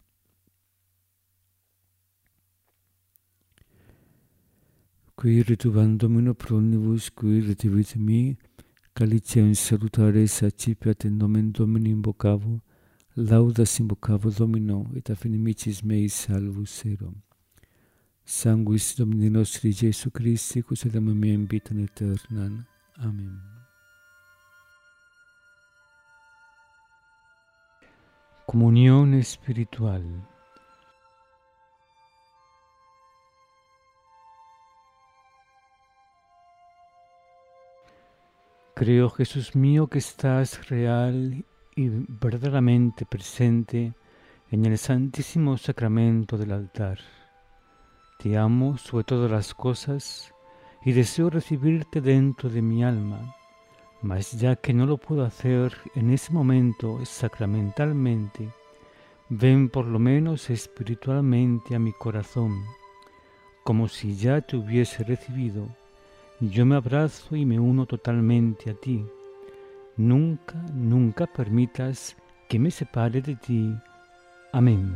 [SPEAKER 1] Qui retuvant Domino pro omnibus, qui retivit mi, Caliciam salutares accipiat in nomen Domini invocavo, laudas invocavo Domino, et af inimicis meis salvus ero. Sanguis Domini nostri Jesu Christi, quos et anima mea in vitam aeternam. Amen. Comunión espiritual. Creo, Jesús mío, que estás real y verdaderamente presente en el santísimo sacramento del altar. Te amo sobre todas las cosas y deseo recibirte dentro de mi alma, mas ya que no lo puedo hacer en ese momento sacramentalmente, ven por lo menos espiritualmente a mi corazón, como si ya te hubiese recibido. Yo me abrazo y me uno totalmente a ti. Nunca, nunca permitas que me separe de ti. Amén.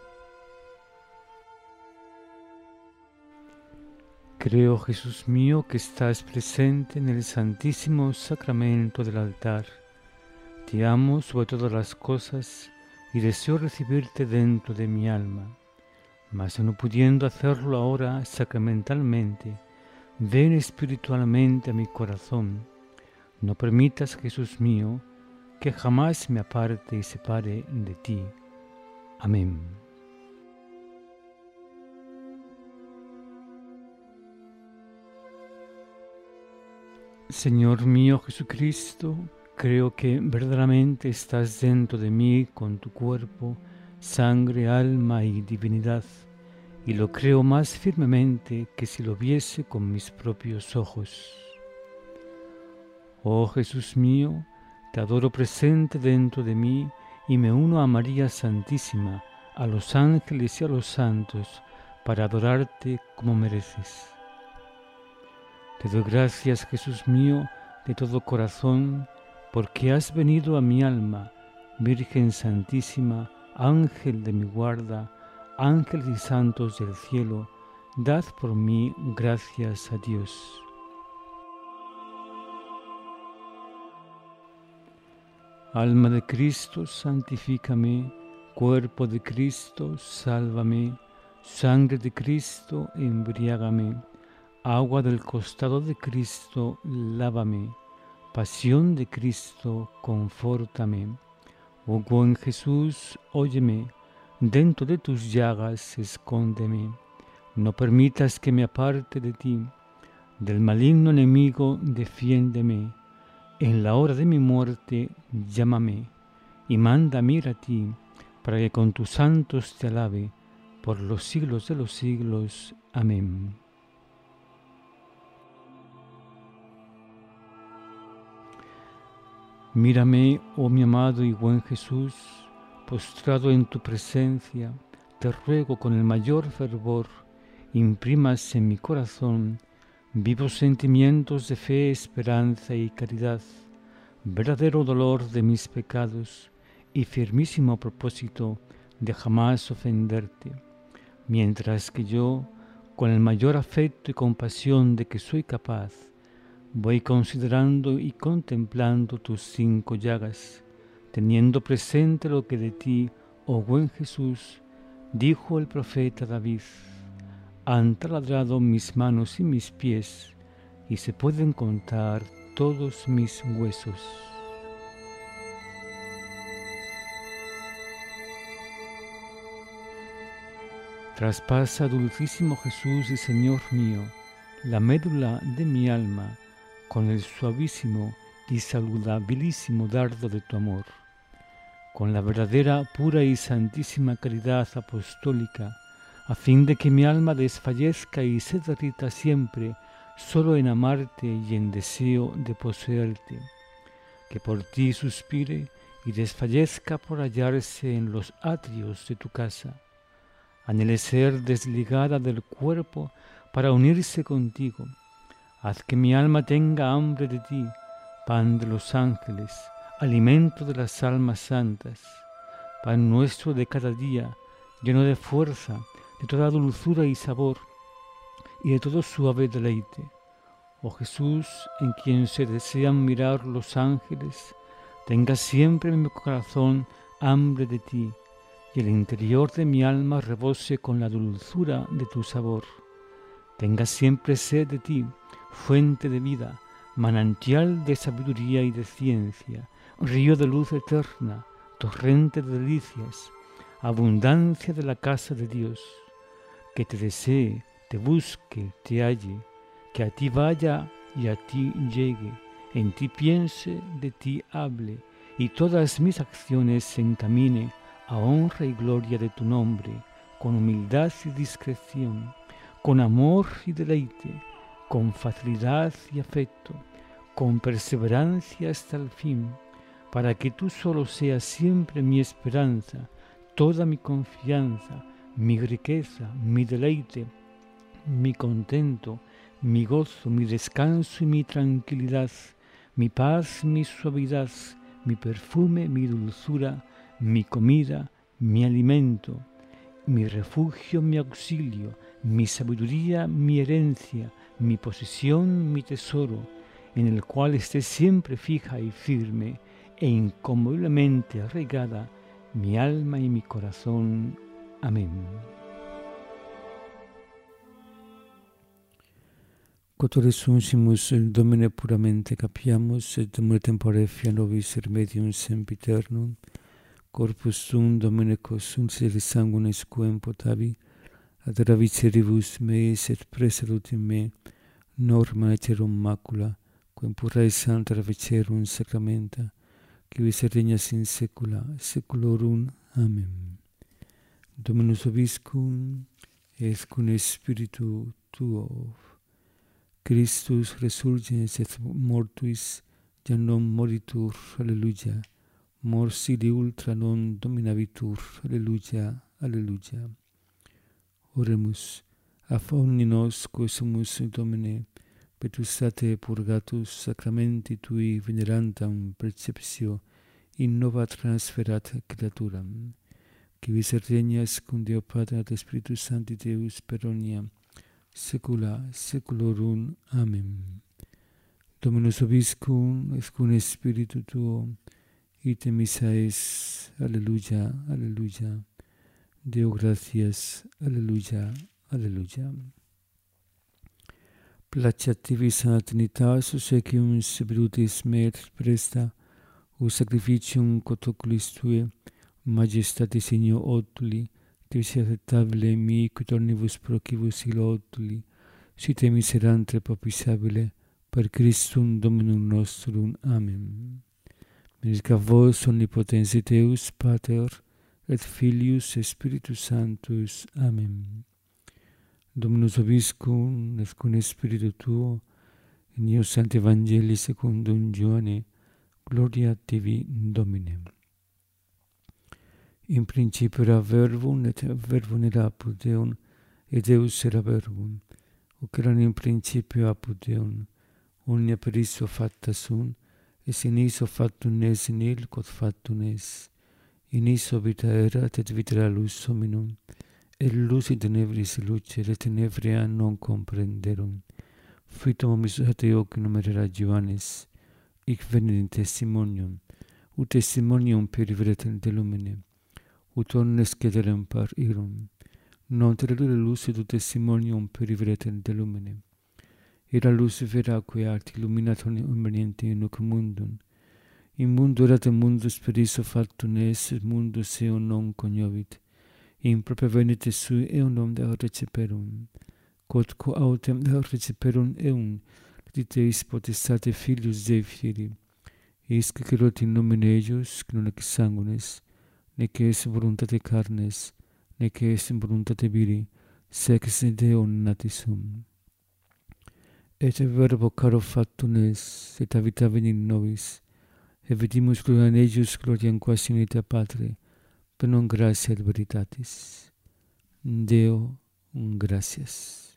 [SPEAKER 1] Creo, Jesús mío, que estás presente en el santísimo sacramento del altar. Te amo sobre todas las cosas y deseo recibirte dentro de mi alma. Mas no pudiendo hacerlo ahora sacramentalmente, ven espiritualmente a mi corazón. No permitas, Jesús mío, que jamás me aparte y separe de ti. Amén. Señor mío Jesucristo, creo que verdaderamente estás dentro de mí con tu cuerpo, sangre, alma y divinidad, y lo creo más firmemente que si lo viese con mis propios ojos. Oh Jesús mío, te adoro presente dentro de mí y me uno a María Santísima, a los ángeles y a los santos, para adorarte como mereces. Te doy gracias, Jesús mío, de todo corazón, porque has venido a mi alma, Virgen Santísima, Ángel de mi guarda, ángeles y santos del cielo, dad por mí gracias a Dios. Alma de Cristo, santifícame, cuerpo de Cristo, sálvame, sangre de Cristo, embriágame, agua del costado de Cristo, lávame, pasión de Cristo, confórtame. Oh buen Jesús, óyeme, dentro de tus llagas escóndeme, no permitas que me aparte de ti, del maligno enemigo defiéndeme, en la hora de mi muerte llámame, y mándame ir a ti, para que con tus santos te alabe, por los siglos de los siglos. Amén. Mírame, oh mi amado y buen Jesús, postrado en tu presencia, te ruego con el mayor fervor, imprimas en mi corazón vivos sentimientos de fe, esperanza y caridad, verdadero dolor de mis pecados y firmísimo propósito de jamás ofenderte, mientras que yo, con el mayor afecto y compasión de que soy capaz, voy considerando y contemplando tus 5 llagas, teniendo presente lo que de ti, oh buen Jesús, dijo el profeta David: han taladrado mis manos y mis pies, y se pueden contar todos mis huesos. Traspasa, dulcísimo Jesús y Señor mío, la médula de mi alma, con el suavísimo y saludabilísimo dardo de tu amor, con la verdadera, pura y santísima caridad apostólica, a fin de que mi alma desfallezca y se derrita siempre solo en amarte y en deseo de poseerte, que por ti suspire y desfallezca por hallarse en los atrios de tu casa. Anhele ser desligada del cuerpo para unirse contigo. Haz que mi alma tenga hambre de ti, pan de los ángeles, alimento de las almas santas, pan nuestro de cada día, lleno de fuerza, de toda dulzura y sabor, y de todo suave deleite. Oh Jesús, en quien se desean mirar los ángeles, tenga siempre en mi corazón hambre de ti, y el interior de mi alma rebose con la dulzura de tu sabor. Tenga siempre sed de ti, fuente de vida, manantial de sabiduría y de ciencia, río de luz eterna, torrente de delicias, abundancia de la casa de Dios. Que te desee, te busque, te halle, que a ti vaya y a ti llegue, en ti piense, de ti hable, y todas mis acciones se encamine a honra y gloria de tu nombre, con humildad y discreción, con amor y deleite, con facilidad y afecto, con perseverancia hasta el fin, para que tú solo seas siempre mi esperanza, toda mi confianza, mi riqueza, mi deleite, mi contento, mi gozo, mi descanso y mi tranquilidad, mi paz, mi suavidad, mi perfume, mi dulzura, mi comida, mi alimento, mi refugio, mi auxilio, mi sabiduría, mi herencia, mi posesión, mi tesoro, en el cual esté siempre fija y firme e inconmoviblemente arraigada mi alma y mi corazón. Amén. Quod suncimus Domine puramente capiamus, et Domine temporefia nobis remedium sempiternum, corpus tuum Domine consuncere sanguinis quem potavi, ad ravicere meis et presalutim me, norma eterum macula, quem pura et santa ravicerum sacramenta, qui vis regnas in saecula saeculorum. Amen. Dominus vobiscum, et cum spiritu tuo. Christus resurgens et mortuis, jam non moritur, alleluia. Mors ili ultra non dominavitur, alleluia, alleluia. Oremus, af omni nos, quae sumus Domine, vetustate purgatus sacramenti tui venerantam perceptio, in nova transferat creaturam, qui vis regnas cum Deo Pater et Spiritus Sancti Deus per omnia saecula saeculorum. Amen. Dominus vobiscum, et cum spiritu tuo, ite missa es. Alleluia, alleluia. Deo gratias. Alleluia, alleluia. Placeat tibi, Santa Trinitas, obsequium spiritus me et presta, o sacrificium quod oculis tue, majestatis inio otuli, Deus acceptabile mi, quid omnibus procibus ilo otuli, site miserante propisabile, per Christum Dominum nostrum. Amen. Benedicat vos omnipotens Deus, Pater, et Filius, et Spiritus Sanctus. Amen. Dominus vobiscum, et cum spiritu tuo, in eo Sancti Evangelii secundum Ioanne, gloria tibi, Domine. In principio era verbum, et verbum era apud Deum, et Deus era verbum. Hoc eran in principio apud Deum. Omnia per issue facta sunt, et in issue factum es in il, quod factum es. In issue vita erat, et vita era lux hominum. Et lux in tenebris lucet, et tenebria non comprenderum. Fuit hominis ad eo qui nomen era Ioannes, hic venit in testimonium, ut testimonium periveret de lumine, ut omnes cederem par irum. Non terrore lucet ut testimonium periveret de lumine. Era lux vera quae art illuminat omniente in hoc mundum. In mundo erat mundus per issue factum es, et mundus eum non cognovit. In propria venite sui eum non receperum. Quod quo autem receperum eum, diteis potestate Filius Dei Filii. Eis que cerot in nomine eius, non ex sanguinis, nec es voluntate carnes, nec es voluntate viri, sex Deo natis sum. Et verbo caro factum est, et habitavit in nobis, et vidimus gloriam eius, gloriam quasi unita Patre, per non gratia et veritatis. Deo, gratias.